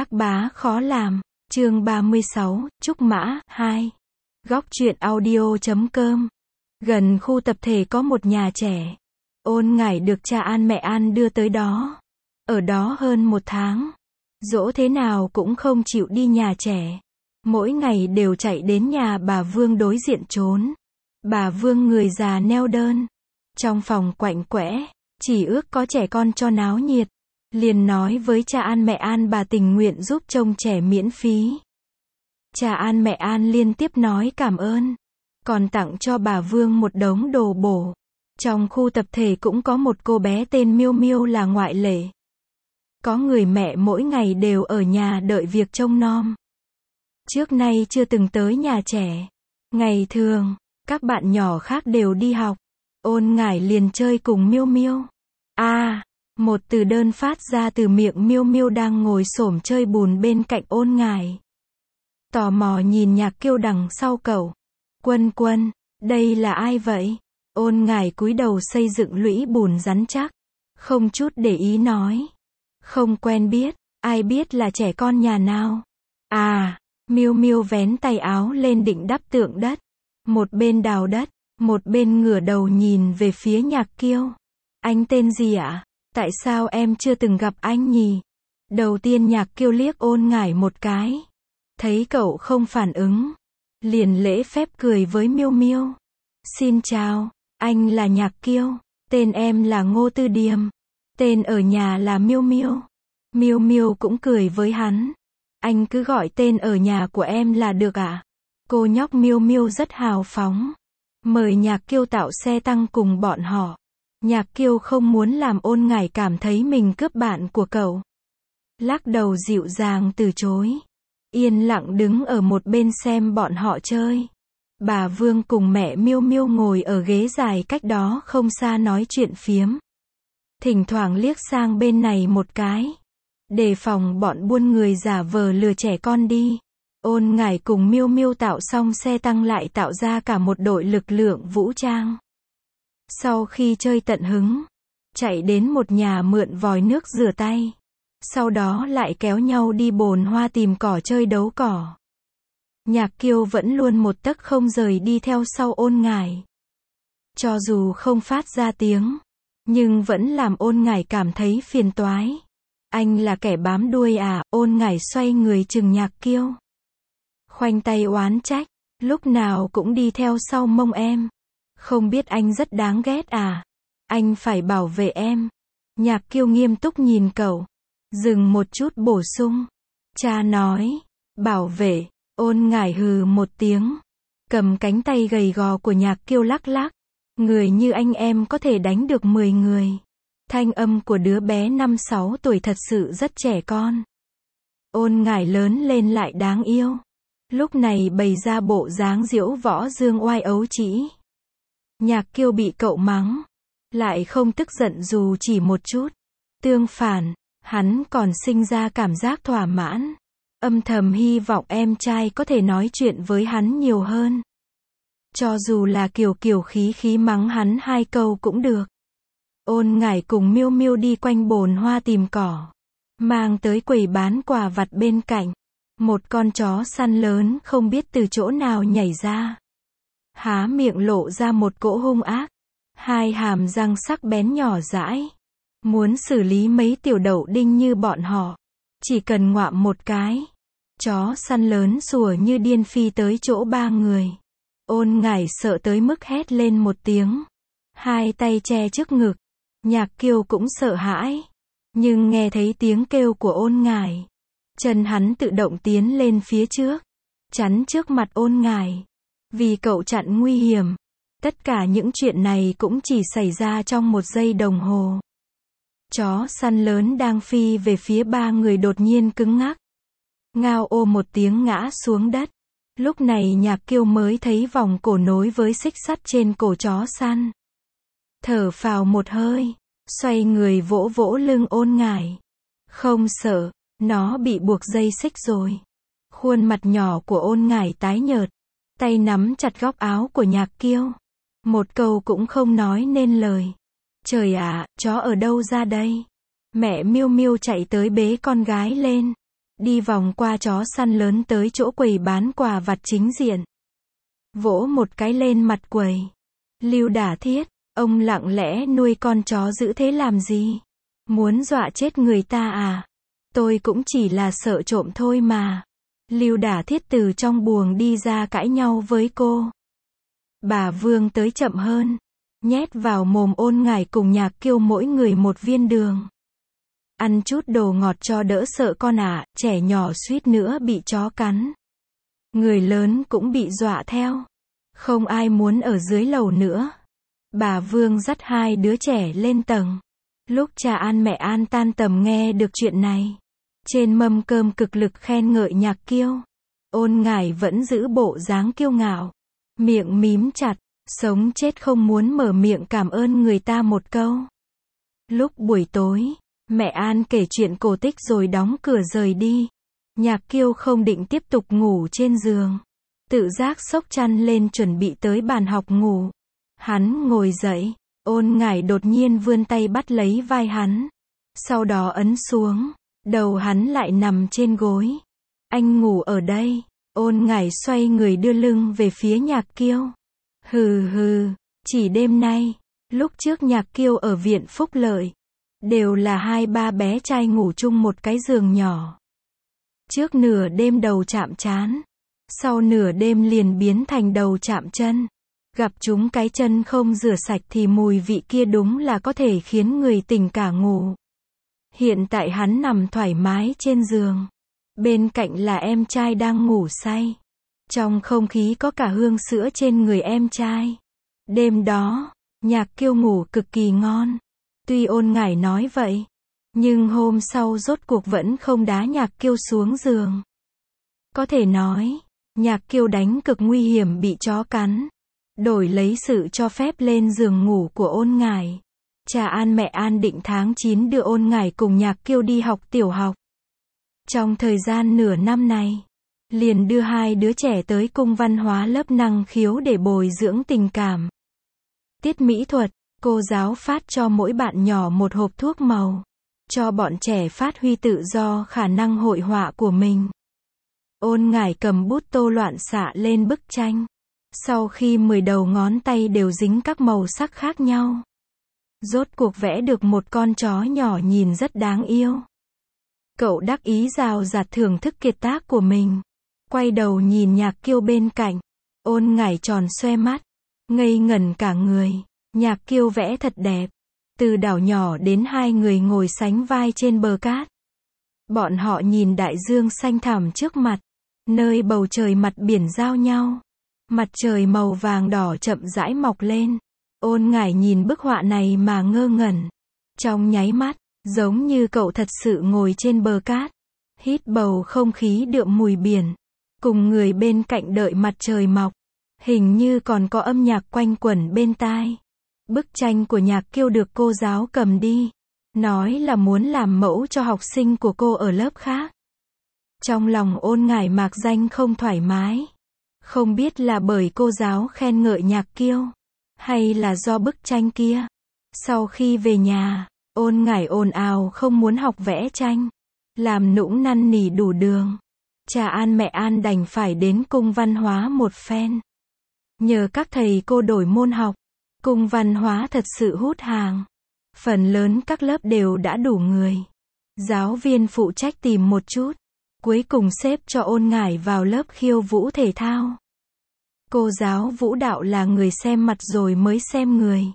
Bác bá khó làm, chương 36, Trúc Mã, 2. Góc truyện audio.com. Gần khu tập thể có một nhà trẻ. Ôn Ngải được cha An mẹ An đưa tới đó. Ở đó hơn 1 tháng. Dỗ thế nào cũng không chịu đi nhà trẻ. Mỗi ngày đều chạy đến nhà bà Vương đối diện trốn. Bà Vương người già neo đơn. Trong phòng quạnh quẽ, chỉ ước có trẻ con cho náo nhiệt. Liền nói với cha An mẹ An bà tình nguyện giúp trông trẻ miễn phí. Cha An mẹ An liên tiếp nói cảm ơn. Còn tặng cho bà Vương một đống đồ bổ. Trong khu tập thể cũng có một cô bé tên Miêu Miêu là ngoại lệ. Có người mẹ mỗi ngày đều ở nhà đợi việc trông nom. Trước nay chưa từng tới nhà trẻ. Ngày thường, các bạn nhỏ khác đều đi học. Ôn Ngải liền chơi cùng Miêu Miêu. Một từ đơn phát ra từ miệng Miêu Miêu đang ngồi xổm chơi bùn bên cạnh Ôn Ngải. Tò mò nhìn Nhạc Kiêu đằng sau cậu. Quân Quân, đây là ai vậy? Ôn Ngải cúi đầu xây dựng lũy bùn rắn chắc. Không chút để ý nói. Không quen biết, ai biết là trẻ con nhà nào? Miêu Miêu vén tay áo lên định đắp tượng đất. Một bên đào đất, một bên ngửa đầu nhìn về phía Nhạc Kiêu. Anh tên gì ạ? Tại sao em chưa từng gặp anh nhỉ? Đầu tiên Nhạc Kiêu liếc Ôn Ngải một cái. Thấy cậu không phản ứng. Liền lễ phép cười với Miêu Miêu. Xin chào, anh là Nhạc Kiêu. Tên em là Ngô Tư Điềm. Tên ở nhà là Miêu Miêu. Miêu Miêu cũng cười với hắn. Anh cứ gọi tên ở nhà của em là được ạ. Cô nhóc Miêu Miêu rất hào phóng. Mời Nhạc Kiêu tạo xe tăng cùng bọn họ. Nhạc Kiêu không muốn làm Ôn Ngải cảm thấy mình cướp bạn của cậu. Lắc đầu dịu dàng từ chối. Yên lặng đứng ở một bên xem bọn họ chơi. Bà Vương cùng mẹ Miêu Miêu ngồi ở ghế dài cách đó không xa nói chuyện phiếm. Thỉnh thoảng liếc sang bên này một cái. Đề phòng bọn buôn người giả vờ lừa trẻ con đi. Ôn Ngải cùng Miêu Miêu tạo xong xe tăng lại tạo ra cả một đội lực lượng vũ trang. Sau khi chơi tận hứng, chạy đến một nhà mượn vòi nước rửa tay. Sau đó lại kéo nhau đi bồn hoa tìm cỏ chơi đấu cỏ. Nhạc Kiêu vẫn luôn một tấc không rời đi theo sau Ôn Ngải. Cho dù không phát ra tiếng, nhưng vẫn làm Ôn Ngải cảm thấy phiền toái. Anh là kẻ bám đuôi à? Ôn Ngải xoay người chừng Nhạc Kiêu. Khoanh tay oán trách, lúc nào cũng đi theo sau mông em. Không biết anh rất đáng ghét à? Anh phải bảo vệ em. Nhạc Kiêu nghiêm túc nhìn cậu. Dừng một chút bổ sung. Cha nói, bảo vệ. Ôn Ngải hừ một tiếng. Cầm cánh tay gầy gò của Nhạc Kiêu lắc lắc. Người như anh em có thể đánh được 10 người. Thanh âm của đứa bé 5-6 tuổi thật sự rất trẻ con. Ôn Ngải lớn lên lại đáng yêu. Lúc này bày ra bộ dáng diễu võ dương oai ấu trĩ. Nhạc Kiêu bị cậu mắng. Lại không tức giận dù chỉ một chút. Tương phản, hắn còn sinh ra cảm giác thỏa mãn. Âm thầm hy vọng em trai có thể nói chuyện với hắn nhiều hơn. Cho dù là kiểu khí khí mắng hắn 2 câu cũng được. Ôn Ngải cùng Miêu Miêu đi quanh bồn hoa tìm cỏ. Mang tới quầy bán quà vặt bên cạnh. Một con chó săn lớn không biết từ chỗ nào nhảy ra. Há miệng lộ ra một cỗ hung ác. 2 hàm răng sắc bén nhỏ dãi. Muốn xử lý mấy tiểu đậu đinh như bọn họ. Chỉ cần ngoạm một cái. Chó săn lớn sủa như điên phi tới chỗ 3 người. Ôn Ngải sợ tới mức hét lên một tiếng. 2 tay che trước ngực. Nhạc Kiêu cũng sợ hãi. Nhưng nghe thấy tiếng kêu của Ôn Ngải. Chân hắn tự động tiến lên phía trước. Chắn trước mặt Ôn Ngải. Vì cậu chặn nguy hiểm. Tất cả những chuyện này cũng chỉ xảy ra trong 1 giây đồng hồ. Chó săn lớn đang phi về phía 3 người đột nhiên cứng ngắc. Ngao ô một tiếng ngã xuống đất. Lúc này Nhạc Kiêu mới thấy vòng cổ nối với xích sắt trên cổ chó săn. Thở phào một hơi. Xoay người vỗ vỗ lưng Ôn Ngải. Không sợ, nó bị buộc dây xích rồi. Khuôn mặt nhỏ của Ôn Ngải tái nhợt. Tay nắm chặt góc áo của Nhạc Kiêu. Một câu cũng không nói nên lời. Trời ạ, chó ở đâu ra đây? Mẹ Miêu Miêu chạy tới bế con gái lên. đi vòng qua chó săn lớn tới chỗ quầy bán quà vặt chính diện. Vỗ một cái lên mặt quầy. Lưu Đả Thiết, ông lặng lẽ nuôi con chó dữ thế làm gì? Muốn dọa chết người ta à? Tôi cũng chỉ là sợ trộm thôi mà. Lưu Đả Thiết từ trong buồng đi ra cãi nhau với cô. Bà Vương tới chậm hơn, nhét vào mồm Ôn Ngải cùng Nhạc Kiêu mỗi người một viên đường. Ăn chút đồ ngọt cho đỡ sợ con ạ, trẻ nhỏ suýt nữa bị chó cắn. Người lớn cũng bị dọa theo. Không ai muốn ở dưới lầu nữa. Bà Vương dắt hai đứa trẻ lên tầng. Lúc cha An mẹ An tan tầm nghe được chuyện này. Trên mâm cơm cực lực khen ngợi Nhạc Kiêu. Ôn Ngải vẫn giữ bộ dáng kiêu ngạo. Miệng mím chặt, sống chết không muốn mở miệng cảm ơn người ta một câu. Lúc buổi tối, mẹ An kể chuyện cổ tích rồi đóng cửa rời đi. Nhạc Kiêu không định tiếp tục ngủ trên giường. Tự giác xốc chăn lên chuẩn bị tới bàn học ngủ. Hắn ngồi dậy, Ôn Ngải đột nhiên vươn tay bắt lấy vai hắn. Sau đó ấn xuống, đầu hắn lại nằm trên gối. Anh ngủ ở đây. Ôn Ngải xoay người đưa lưng về phía Nhạc Kiêu. Hừ hừ, chỉ đêm nay, lúc trước Nhạc Kiêu ở viện Phúc Lợi, đều là hai ba bé trai ngủ chung một cái giường nhỏ. Trước nửa đêm đầu chạm trán, sau nửa đêm liền biến thành đầu chạm chân. Gặp chúng cái chân không rửa sạch thì mùi vị kia đúng là có thể khiến người tỉnh cả ngủ. Hiện tại hắn nằm thoải mái trên giường. Bên cạnh là em trai đang ngủ say. Trong không khí có cả hương sữa trên người em trai. Đêm đó, Nhạc Kiêu ngủ cực kỳ ngon. Tuy Ôn Ngải nói vậy, nhưng hôm sau rốt cuộc vẫn không đá Nhạc Kiêu xuống giường. Có thể nói, Nhạc Kiêu đánh cực nguy hiểm bị chó cắn. Đổi lấy sự cho phép lên giường ngủ của Ôn Ngải. Cha An mẹ An định tháng 9 đưa Ôn Ngải cùng Nhạc Kiêu đi học tiểu học. Trong thời gian nửa năm này, liền đưa hai đứa trẻ tới cung văn hóa lớp năng khiếu để bồi dưỡng tình cảm. Tiết mỹ thuật, cô giáo phát cho mỗi bạn nhỏ một hộp thuốc màu, cho bọn trẻ phát huy tự do khả năng hội họa của mình. Ôn Ngải cầm bút tô loạn xạ lên bức tranh. Sau khi 10 đầu ngón tay đều dính các màu sắc khác nhau, rốt cuộc vẽ được một con chó nhỏ nhìn rất đáng yêu. Cậu đắc ý rào rạt thưởng thức kiệt tác của mình. Quay đầu nhìn Nhạc Kiêu bên cạnh. Ôn Ngải tròn xoe mắt, ngây ngẩn cả người. Nhạc Kiêu vẽ thật đẹp. Từ đảo nhỏ đến hai người ngồi sánh vai trên bờ cát. Bọn họ nhìn đại dương xanh thẳm trước mặt, nơi bầu trời mặt biển giao nhau. Mặt trời màu vàng đỏ chậm rãi mọc lên. Ôn Ngải nhìn bức họa này mà ngơ ngẩn. Trong nháy mắt, giống như cậu thật sự ngồi trên bờ cát, hít bầu không khí đượm mùi biển, cùng người bên cạnh đợi mặt trời mọc. Hình như còn có âm nhạc quanh quẩn bên tai. Bức tranh của Nhạc Kiêu được cô giáo cầm đi, nói là muốn làm mẫu cho học sinh của cô ở lớp khác. Trong lòng Ôn Ngải mạc danh không thoải mái. Không biết là bởi cô giáo khen ngợi Nhạc Kiêu, hay là do bức tranh kia. Sau khi về nhà, Ôn Ngải ồn ào không muốn học vẽ tranh, làm nũng năn nỉ đủ đường. Cha An mẹ An đành phải đến cung văn hóa một phen. Nhờ các thầy cô đổi môn học, cung văn hóa thật sự hút hàng. Phần lớn các lớp đều đã đủ người. Giáo viên phụ trách tìm một chút, cuối cùng xếp cho Ôn Ngải vào lớp khiêu vũ thể thao. Cô giáo vũ đạo là người xem mặt rồi mới xem người.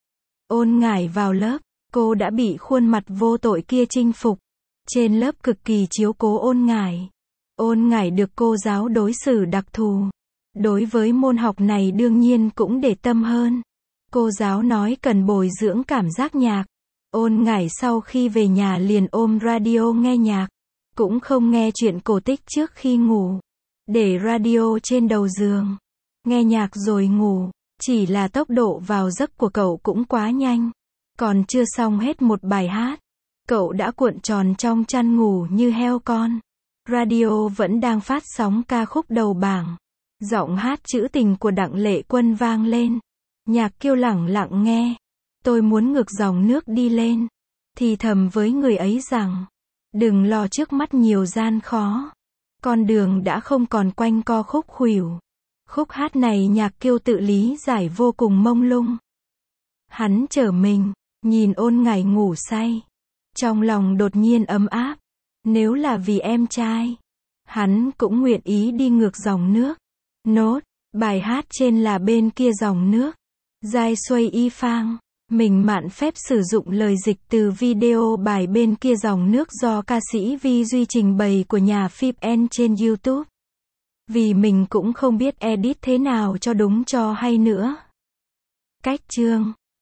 Ôn Ngải vào lớp, cô đã bị khuôn mặt vô tội kia chinh phục. Trên lớp cực kỳ chiếu cố Ôn Ngải. Ôn Ngải được cô giáo đối xử đặc thù. Đối với môn học này đương nhiên cũng để tâm hơn. Cô giáo nói cần bồi dưỡng cảm giác nhạc. Ôn Ngải sau khi về nhà liền ôm radio nghe nhạc. Cũng không nghe chuyện cổ tích trước khi ngủ. Để radio trên đầu giường. Nghe nhạc rồi ngủ. Chỉ là tốc độ vào giấc của cậu cũng quá nhanh. Còn chưa xong hết một bài hát, cậu đã cuộn tròn trong chăn ngủ như heo con. Radio vẫn đang phát sóng ca khúc đầu bảng. Giọng hát trữ tình của Đặng Lệ Quân vang lên. Nhạc Kiêu lẳng lặng nghe. Tôi muốn ngược dòng nước đi lên. Thì thầm với người ấy rằng, Đừng lo trước mắt nhiều gian khó. Con đường đã không còn quanh co khúc khuỷu. Khúc hát này nhạc Kiêu tự lý giải vô cùng mông lung. Hắn trở mình, nhìn Ôn Ngải ngủ say. Trong lòng đột nhiên ấm áp. Nếu là vì em trai, hắn cũng nguyện ý đi ngược dòng nước. Nốt, bài hát trên là bên kia dòng nước. Giai Xuây Y Phang. Mình mạn phép sử dụng lời dịch từ video bài bên kia dòng nước do ca sĩ Vi Duy trình bày của nhà phim N trên YouTube. Vì mình cũng không biết edit thế nào cho đúng cho hay nữa. Cách chương